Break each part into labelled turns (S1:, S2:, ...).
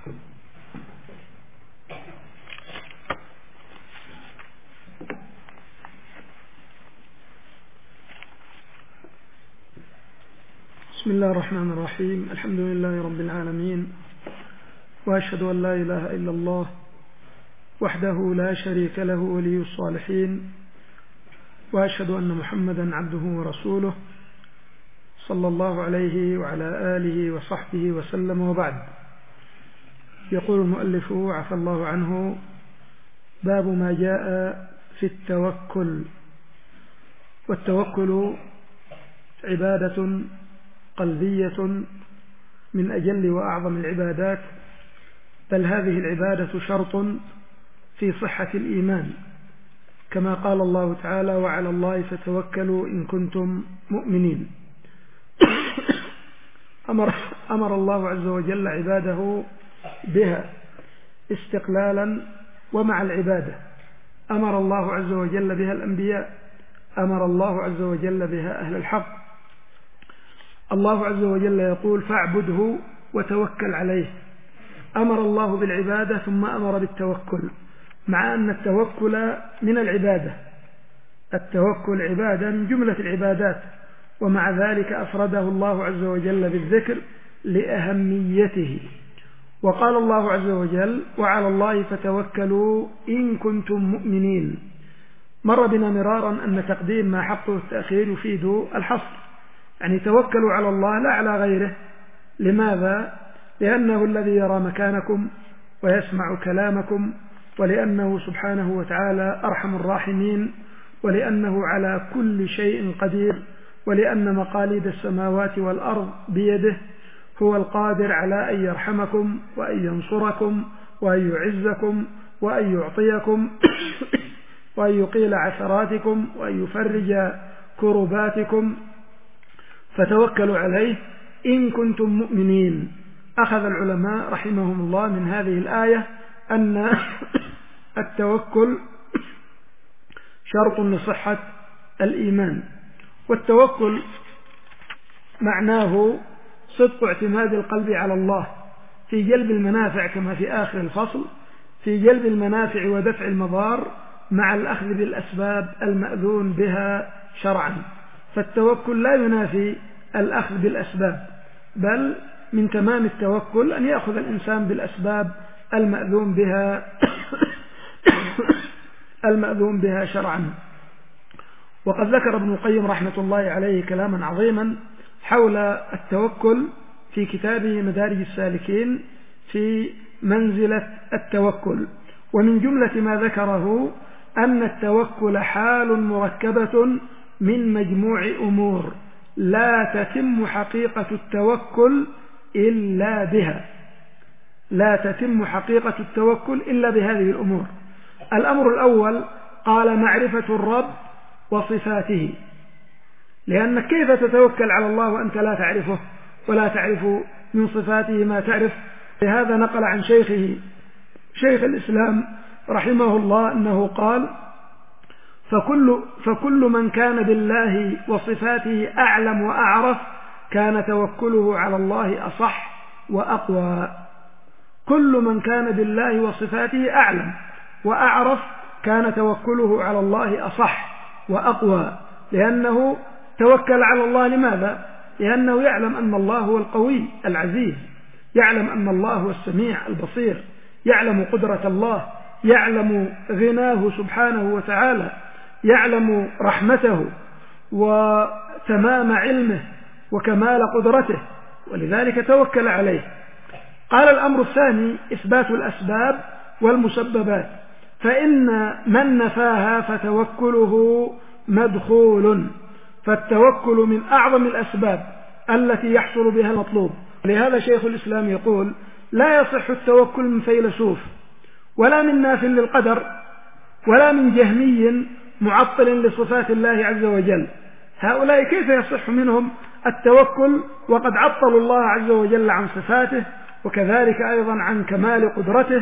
S1: بسم الله الرحمن الرحيم. الحمد لله رب العالمين، وأشهد أن لا إله إلا الله وحده لا شريك له ولي الصالحين، وأشهد أن محمدا عبده ورسوله صلى الله عليه وعلى آله وصحبه وسلم، وبعد. يقول المؤلف عفى الله عنه: باب ما جاء في التوكل. والتوكل عبادة قلبية من أجل وأعظم العبادات، بل هذه العبادة شرط في صحة الإيمان، كما قال الله تعالى: وعلى الله فتوكلوا إن كنتم مؤمنين. أمر الله عز وجل عباده بها استقلالا ومع العبادة. أمر الله عز وجل بها الأنبياء، أمر الله عز وجل بها أهل الحق. الله عز وجل يقول: فاعبده وتوكل عليه. أمر الله بالعبادة ثم أمر بالتوكل، مع أن التوكل من العبادة. التوكل عبادة من جملة العبادات، ومع ذلك أفرده الله عز وجل بالذكر لأهميته. وقال الله عز وجل: وعلى الله فتوكلوا إن كنتم مؤمنين. مر بنا مرارا أن تقديم ما حقه التأخير يفيد الحصر، يعني توكلوا على الله لا على غيره. لماذا؟ لأنه الذي يرى مكانكم ويسمع كلامكم، ولأنه سبحانه وتعالى أرحم الراحمين، ولأنه على كل شيء قدير، ولأن مقاليد السماوات والأرض بيده. هو القادر على أن يرحمكم وأن ينصركم وأن يعزكم وأن يعطيكم وأن يقيل عثراتكم وأن يفرج كرباتكم، فتوكلوا عليه إن كنتم مؤمنين. أخذ العلماء رحمهم الله من هذه الآية أن التوكل شرط لصحة الإيمان. والتوكل معناه صدق اعتماد القلب على الله في جلب المنافع، كما في آخر الفصل، في جلب المنافع ودفع المضار، مع الأخذ بالأسباب المأذون بها شرعا. فالتوكل لا ينافي الأخذ بالأسباب، بل من تمام التوكل أن يأخذ الإنسان بالأسباب المأذون بها شرعا. وقد ذكر ابن القيم رحمة الله عليه كلاما عظيما حول التوكل في كتابه مدارج السالكين في منزلة التوكل. ومن جملة ما ذكره أن التوكل حال مركبة من مجموع أمور لا تتم حقيقة التوكل إلا بها. لا تتم حقيقة التوكل إلا بهذه الأمور. الأمر الأول قال: معرفة الرب وصفاته، لأنك كيف تتوكل على الله وأنت لا تعرفه ولا تعرف من صفاته ما تعرف؟ لهذا نقل عن شيخه شيخ الإسلام رحمه الله أنه قال: فكل من كان بالله وصفاته أعلم وأعرف كان توكله على الله أصح وأقوى. كل من كان بالله وصفاته أعلم وأعرف كان توكله على الله أصح وأقوى، لأنه توكل على الله. لماذا؟ لأنه يعلم أن الله هو القوي العزيز، يعلم أن الله هو السميع البصير، يعلم قدرة الله، يعلم غناه سبحانه وتعالى، يعلم رحمته وتمام علمه وكمال قدرته، ولذلك توكل عليه. قال: الأمر الثاني إثبات الأسباب والمسببات، فإن من نفاها فتوكله مدخول. فالتوكل من أعظم الأسباب التي يحصل بها المطلوب. لهذا شيخ الإسلام يقول: لا يصح التوكل من فيلسوف، ولا من ناف للقدر، ولا من جهمي معطل لصفات الله عز وجل. هؤلاء كيف يصح منهم التوكل وقد عطلوا الله عز وجل عن صفاته، وكذلك أيضا عن كمال قدرته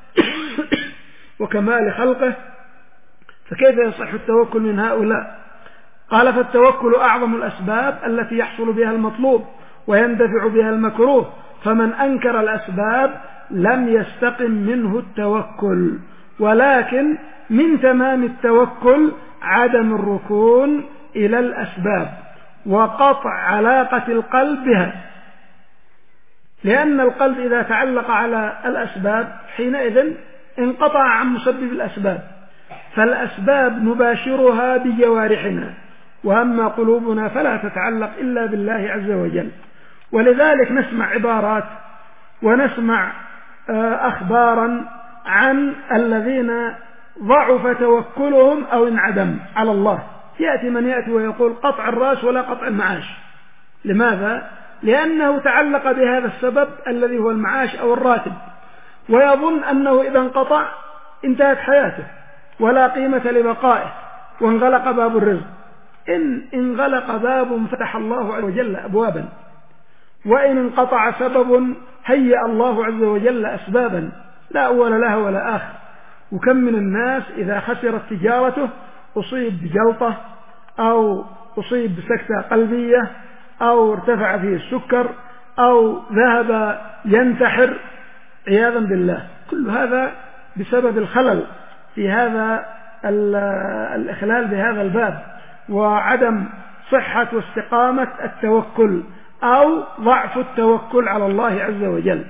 S1: وكمال خلقه؟ فكيف يصح التوكل من هؤلاء؟ قال: فالتوكل أعظم الأسباب التي يحصل بها المطلوب ويندفع بها المكروه، فمن أنكر الأسباب لم يستقم منه التوكل، ولكن من تمام التوكل عدم الركون إلى الأسباب وقطع علاقة القلب بها، لأن القلب إذا تعلق على الأسباب حينئذ انقطع عن مسبب الأسباب، فالأسباب نباشرها بجوارحنا، وأما قلوبنا فلا تتعلق إلا بالله عز وجل. ولذلك نسمع عبارات ونسمع أخبارا عن الذين ضعف توكلهم أو انعدم على الله. يأتي من يأتي ويقول قطع الرأس ولا قطع المعاش. لماذا؟ لأنه تعلق بهذا السبب الذي هو المعاش أو الراتب، ويظن أنه إذا انقطع انتهت حياته ولا قيمة لبقائه وانغلق باب الرزق. إن انغلق باب فتح الله عز وجل أبوابا، وإن انقطع سبب هيأ الله عز وجل أسبابا لا أول لها ولا آخر. وكم من الناس إذا خسرت تجارته أصيب بجلطة أو أصيب بسكتة قلبية أو ارتفع فيه السكر أو ذهب ينتحر عياذا بالله. كل هذا بسبب الخلل في هذا الإخلال بهذا الباب، وعدم صحة واستقامة التوكل أو ضعف التوكل على الله عز وجل.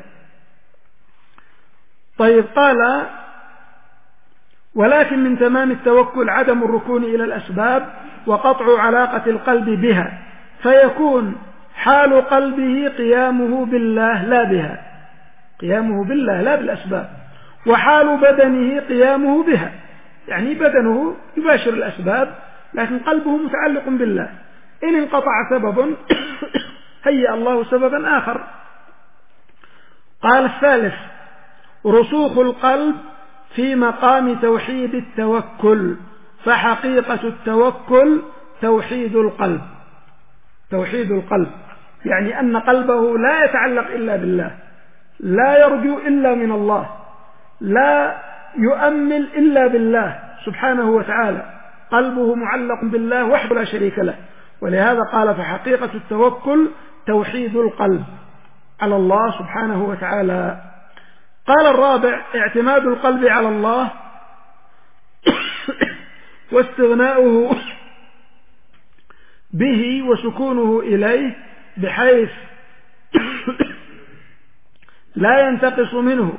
S1: طيب، قال ولكن من تمام التوكل عدم الركون إلى الأسباب وقطع علاقة القلب بها، فيكون حال قلبه قيامه بالله لا بها، قيامه بالله لا بالأسباب، وحال بدنه قيامه بها، يعني بدنه يباشر الأسباب لكن قلبه متعلق بالله. إن انقطع سبب هيأ الله سببا آخر. قال الثالث رسوخ القلب في مقام توحيد التوكل، فحقيقة التوكل توحيد القلب. توحيد القلب يعني أن قلبه لا يتعلق إلا بالله، لا يرجو إلا من الله، لا يؤمل إلا بالله سبحانه وتعالى، قلبه معلق بالله وحده لا شريك له. ولهذا قال فحقيقة التوكل توحيد القلب على الله سبحانه وتعالى. قال الرابع اعتماد القلب على الله واستغناؤه به وسكونه إليه بحيث لا ينتقص منه،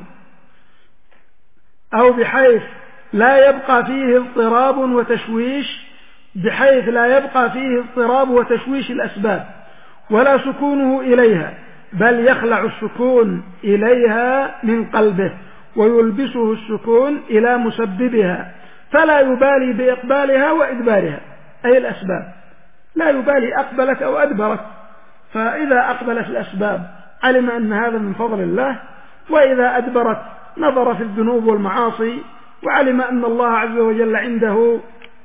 S1: أو بحيث لا يبقى فيه اضطراب وتشويش، بحيث لا يبقى فيه اضطراب وتشويش الأسباب ولا سكونه إليها، بل يخلع السكون إليها من قلبه ويلبسه السكون إلى مسببها، فلا يبالي بإقبالها وإدبارها، أي الأسباب، لا يبالي أقبلت أو أدبرت. فإذا أقبلت الأسباب علم أن هذا من فضل الله، وإذا أدبرت نظر في الذنوب والمعاصي وعلم أن الله عز وجل عنده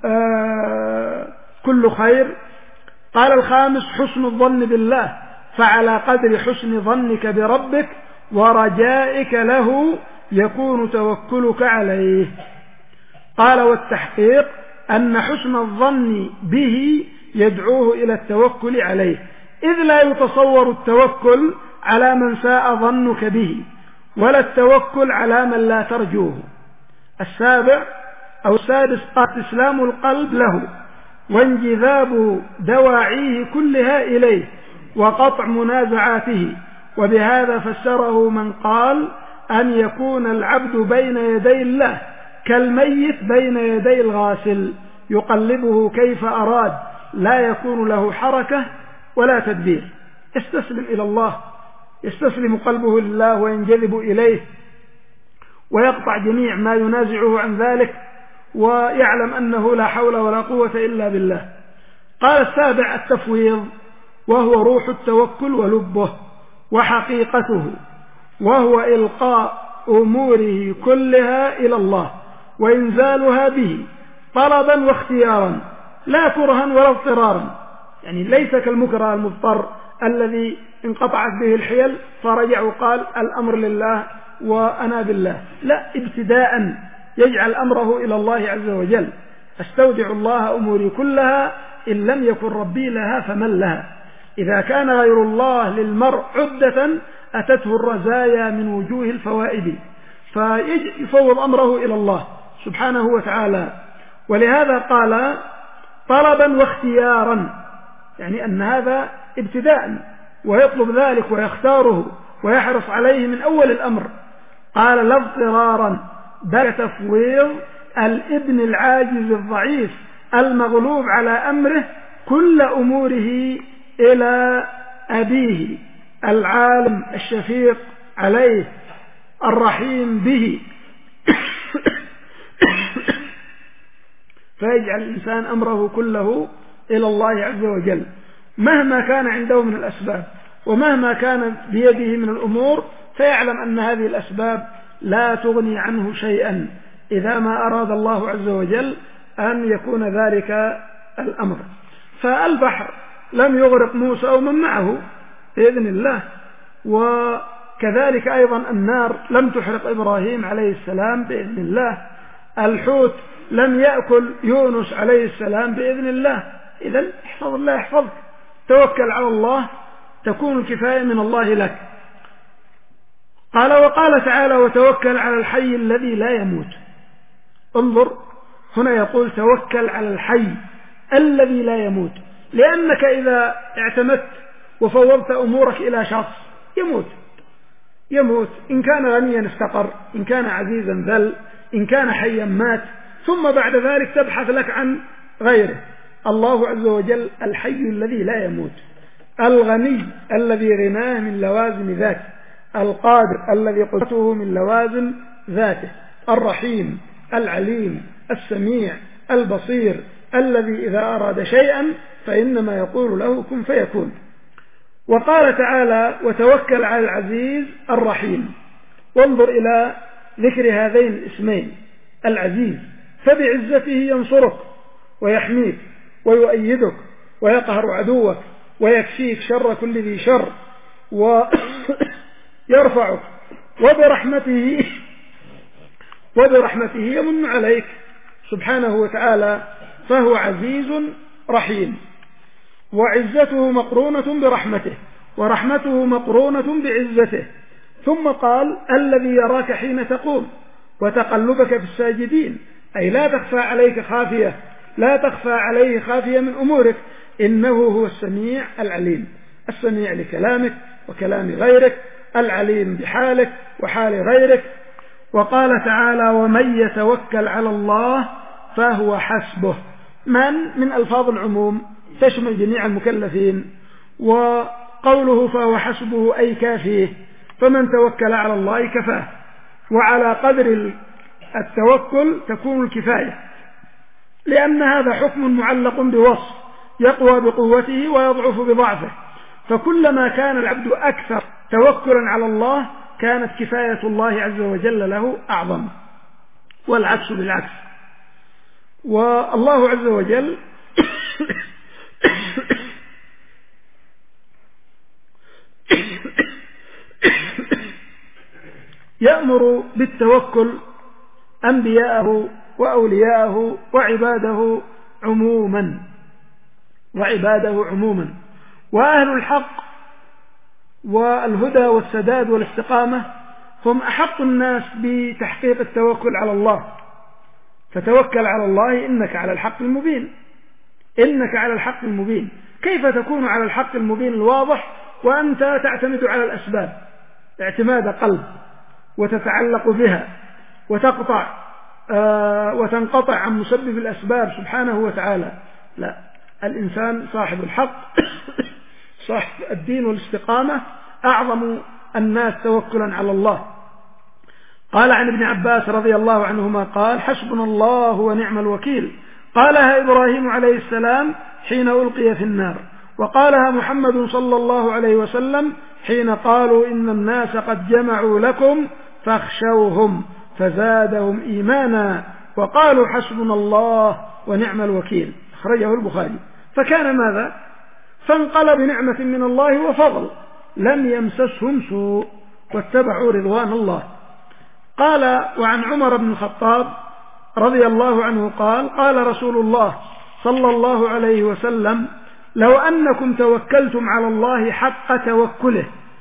S1: كل خير. قال الخامس حسن الظن بالله، فعلى قدر حسن ظنك بربك ورجائك له يكون توكلك عليه. قال والتحقيق أن حسن الظن به يدعوه إلى التوكل عليه، إذ لا يتصور التوكل على من ساء ظنك به، ولا التوكل على من لا ترجوه. السابع أو السادس قال استسلام القلب له وانجذاب دواعيه كلها إليه وقطع منازعاته. وبهذا فسره من قال أن يكون العبد بين يدي الله كالميت بين يدي الغاسل يقلبه كيف أراد، لا يكون له حركة ولا تدبير. يستسلم إلى الله، يستسلم قلبه لله وينجذب إليه ويقطع جميع ما ينازعه عن ذلك، ويعلم أنه لا حول ولا قوة إلا بالله. قال السابع التفويض، وهو روح التوكل ولبه وحقيقته، وهو إلقاء أموره كلها إلى الله وإنزالها به طلبا واختيارا لا كرها ولا اضطرارا، يعني ليس كالمكره المضطر الذي انقطعت به الحيل فرجع وقال الأمر لله وأنا بالله، لا، ابتداء يجعل أمره إلى الله عز وجل. استودع الله أموري كلها إن لم يكن ربي لها فمن لها. إذا كان غير الله للمرء عدة أتته الرزايا من وجوه الفوائد، فيفوض أمره إلى الله سبحانه وتعالى. ولهذا قال طلبا واختيارا، يعني أن هذا ابتداء، ويطلب ذلك ويختاره ويحرص عليه من أول الأمر. قال لا اضطرارا بل تفويض الابن العاجز الضعيف المغلوب على أمره كل أموره إلى أبيه العالم الشفيق عليه الرحيم به، فيجعل الإنسان أمره كله إلى الله عز وجل مهما كان عنده من الأسباب ومهما كان بيده من الأمور، فيعلم أن هذه الأسباب لا تغني عنه شيئا إذا ما أراد الله عز وجل أن يكون ذلك الأمر. فالبحر لم يغرق موسى ومن معه بإذن الله، وكذلك أيضا النار لم تحرق إبراهيم عليه السلام بإذن الله، الحوت لم يأكل يونس عليه السلام بإذن الله. إذن احفظ الله يحفظك، توكل على الله تكون الكفاية من الله لك. قال وقال تعالى وتوكل على الحي الذي لا يموت. انظر هنا يقول توكل على الحي الذي لا يموت، لأنك إذا اعتمدت وفوضت أمورك إلى شخص يموت، إن كان غنيا استقر، إن كان عزيزا ذل، إن كان حيا مات، ثم بعد ذلك تبحث لك عن غيره. الله عز وجل الحي الذي لا يموت، الغني الذي غناه من لوازم ذاته، القادر الذي قدرته من لوازم ذاته، الرحيم العليم السميع البصير الذي إذا أراد شيئا فإنما يقول له كن فيكون. وقال تعالى وتوكل على العزيز الرحيم. وانظر إلى ذكر هذين الاسمين العزيز، فبعزته ينصرك ويحميك ويؤيدك ويقهر عدوك ويكفيك شر كل ذي شر ويرفعك، وبرحمته يمن عليك سبحانه وتعالى، فهو عزيز رحيم. وعزته مقرونة برحمته ورحمته مقرونة بعزته. ثم قال الذي يراك حين تقوم وتقلبك في الساجدين، أي لا تخفى عليك خافية، لا تخفى عليه خافية من أمورك، إنه هو السميع العليم، السميع لكلامك وكلام غيرك، العليم بحالك وحال غيرك. وقال تعالى ومن يتوكل على الله فهو حسبه. من ألفاظ العموم تشمل جميع المكلفين، وقوله فهو حسبه أي كافيه، فمن توكل على الله كفاه، وعلى قدر التوكل تكون الكفاية، لأن هذا حكم معلق بوصف يقوى بقوته ويضعف بضعفه، فكلما كان العبد أكثر توكلا على الله كانت كفاية الله عز وجل له أعظم، والعكس بالعكس. والله عز وجل يأمر بالتوكل أنبياءه وأولياءه وعباده عموما، وأهل الحق والهدى والسداد والاستقامة هم أحق الناس بتحقيق التوكل على الله. فتوكل على الله إنك على الحق المبين. كيف تكون على الحق المبين الواضح وأنت تعتمد على الأسباب اعتماد قلب وتتعلق بها وتنقطع عن مسبب الأسباب سبحانه وتعالى؟ لا، الإنسان صاحب الحق صاحب الدين والاستقامة أعظم الناس توكلا على الله. قال عن ابن عباس رضي الله عنهما قال حسبنا الله ونعم الوكيل، قالها إبراهيم عليه السلام حين ألقي في النار، وقالها محمد صلى الله عليه وسلم حين قالوا إن الناس قد جمعوا لكم فاخشوهم فزادهم إيمانا وقالوا حسبنا الله ونعم الوكيل، أخرجه البخاري. فكان ماذا؟ فانقلب بنعمة من الله وفضل، لم يمسسهم سوء واتبعوا رضوان الله. قال وعن عمر بن الخطاب رضي الله عنه قال رسول الله صلى الله عليه وسلم لو أنكم توكلتم على الله حق توكله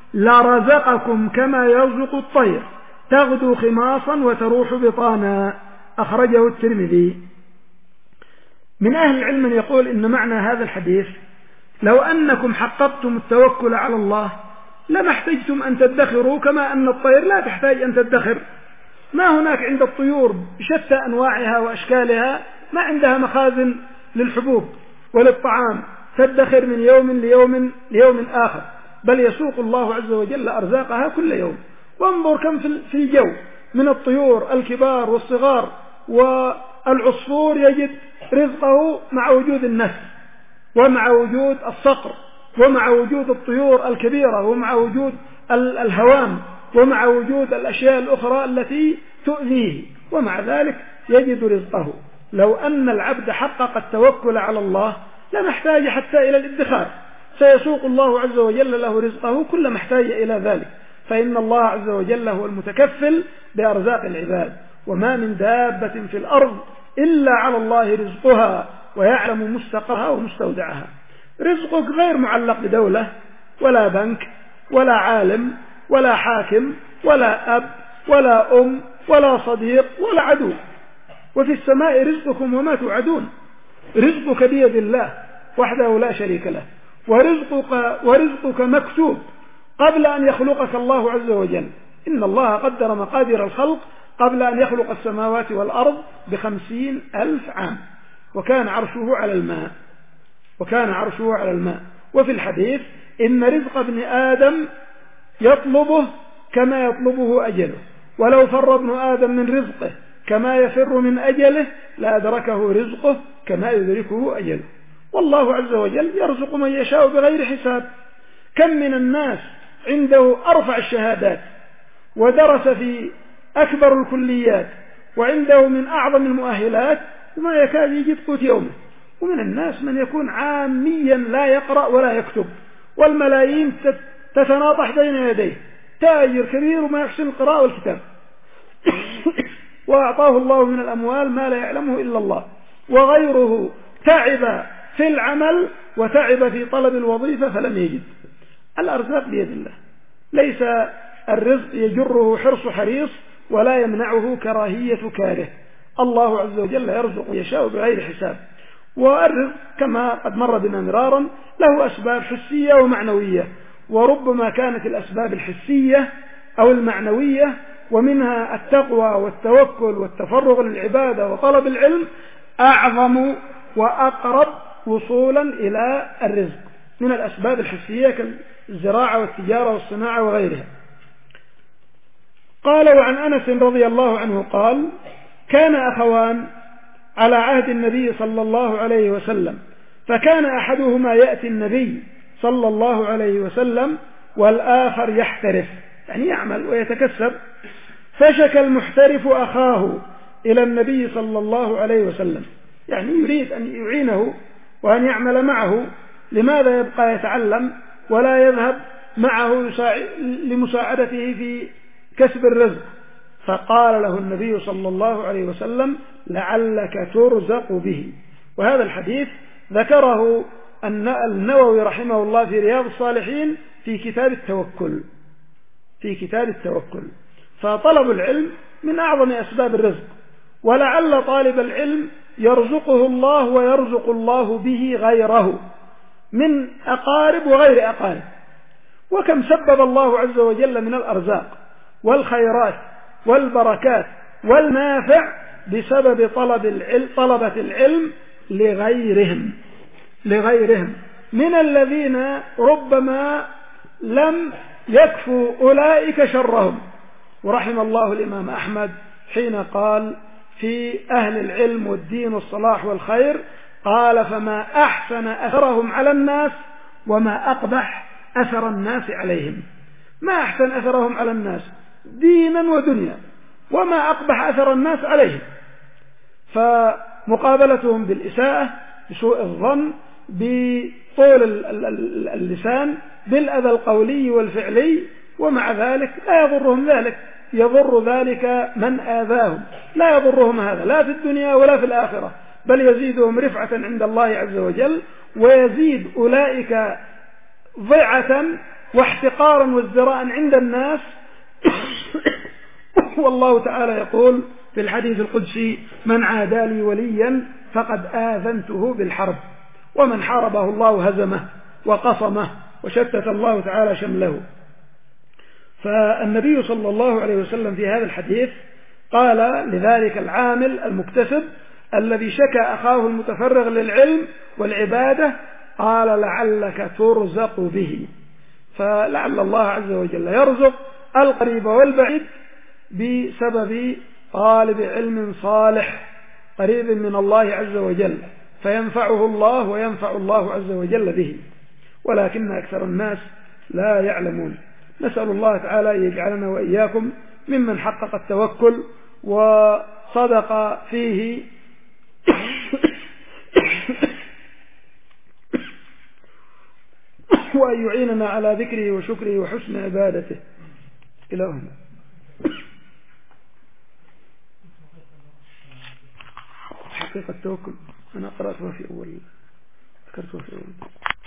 S1: لرزقكم كما يرزق الطير تغدو خماصا وتروح بطانا. أخرجه الترمذي. من أهل العلم من يقول إن معنى هذا الحديث لو أنكم حققتم التوكل على الله لما احتجتم أن تدخروا، كما أن الطير لا تحتاج أن تدخر. ما هناك عند الطيور بشتى أنواعها وأشكالها ما عندها مخازن للحبوب وللطعام تدخر من يوم ليوم آخر، بل يسوق الله عز وجل أرزاقها كل يوم. وانظر كم في الجو من الطيور الكبار والصغار، والعصفور يجد رزقه مع وجود النسل ومع وجود الصقر ومع وجود الطيور الكبيرة ومع وجود الهوام ومع وجود الأشياء الأخرى التي تؤذيه، ومع ذلك يجد رزقه. لو أن العبد حقق التوكل على الله لما احتاج حتى إلى الادخار، سيسوق الله عز وجل له رزقه كل ما احتاج إلى ذلك، فإن الله عز وجل هو المتكفل بأرزاق العباد. وما من دابة في الأرض إلا على الله رزقها ويعلم مستقرها ومستودعها. رزقك غير معلق بدولة ولا بنك ولا عالم ولا حاكم ولا أب ولا أم ولا صديق ولا عدو. وفي السماء رزقكم وما توعدون. رزقك بيد الله وحده لا شريك له، ورزقك مكتوب قبل أن يخلقك الله عز وجل. إن الله قدر مقادير الخلق قبل أن يخلق السماوات والأرض ب50,000 عام، وكان عرشه على الماء. وفي الحديث إن رزق ابن آدم يطلبه كما يطلبه أجله، ولو فر ابن آدم من رزقه كما يفر من أجله لأدركه رزقه كما يدركه أجله. والله عز وجل يرزق من يشاء بغير حساب. كم من الناس عنده أرفع الشهادات ودرس في أكبر الكليات وعنده من أعظم المؤهلات وما يكاد يجد قوت يومه، ومن الناس من يكون عاميا لا يقرأ ولا يكتب، والملايين تتناطح بين يديه، تاجر كبير وما يحسن القراءة والكتاب وأعطاه الله من الأموال ما لا يعلمه إلا الله. وغيره تعب في العمل وتعب في طلب الوظيفة فلم يجد. الأرزاق بيد الله، ليس الرزق يجره حرص حريص ولا يمنعه كراهية كاره. الله عز وجل يرزق يشاء بغير حساب. والرزق كما قد مر بنا مرارا له أسباب حسية ومعنوية، وربما كانت الأسباب الحسية أو المعنوية ومنها التقوى والتوكل والتفرغ للعبادة وطلب العلم أعظم وأقرب وصولا إلى الرزق من الأسباب الحسية كالزراعة والتجارة والصناعة وغيرها. قال: وعن أنس رضي الله عنه قال: كان أخوان على عهد النبي صلى الله عليه وسلم، فكان أحدهما يأتي النبي صلى الله عليه وسلم والآخر يحترف، يعني يعمل ويتكسب. فشكى المحترف أخاه إلى النبي صلى الله عليه وسلم، يعني يريد أن يعينه وأن يعمل معه، لماذا يبقى يتعلم ولا يذهب معه لمساعدته في كسب الرزق؟ فقال له النبي صلى الله عليه وسلم: لعلك ترزق به. وهذا الحديث ذكره النووي رحمه الله في رياض الصالحين في كتاب التوكل. فطلب العلم من أعظم أسباب الرزق، ولعل طالب العلم يرزقه الله ويرزق الله به غيره من أقارب وغير أقارب. وكم سبب الله عز وجل من الأرزاق والخيرات والبركات والنافع بسبب طلبة العلم لغيرهم من الذين ربما لم يكفوا أولئك شرهم. ورحم الله الإمام أحمد حين قال في أهل العلم والدين والصلاح والخير، قال: فما أحسن أثرهم على الناس وما أقبح أثر الناس عليهم. ما أحسن أثرهم على الناس دينا ودنيا، وما أقبح أثر الناس عليهم. فمقابلتهم بالإساءة، بسوء الظن، بطول اللسان، بالأذى القولي والفعلي، ومع ذلك لا يضرهم ذلك، يضر ذلك من آذاهم، لا يضرهم هذا لا في الدنيا ولا في الآخرة، بل يزيدهم رفعة عند الله عز وجل، ويزيد أولئك ضعة واحتقارا وازدراء عند الناس. والله تعالى يقول في الحديث القدسي: من عادى لي وليا فقد آذنته بالحرب، ومن حاربه الله هزمه وقصمه وشتت الله تعالى شمله. فالنبي صلى الله عليه وسلم في هذا الحديث قال لذلك العامل المكتسب الذي شكى أخاه المتفرغ للعلم والعبادة، قال: لعلك ترزق به. فلعل الله عز وجل يرزق القريب والبعيد بسبب طالب علم صالح قريب من الله عز وجل، فينفعه الله وينفع الله عز وجل به، ولكن أكثر الناس لا يعلمون. نسأل الله تعالى أن يجعلنا وإياكم ممن حقق التوكل وصدق فيه وأن يعيننا على ذكره وشكره وحسن عبادته. إلى هنا. حقيقة التوكل أنا قرأتها في أول، ذكرتها في أول.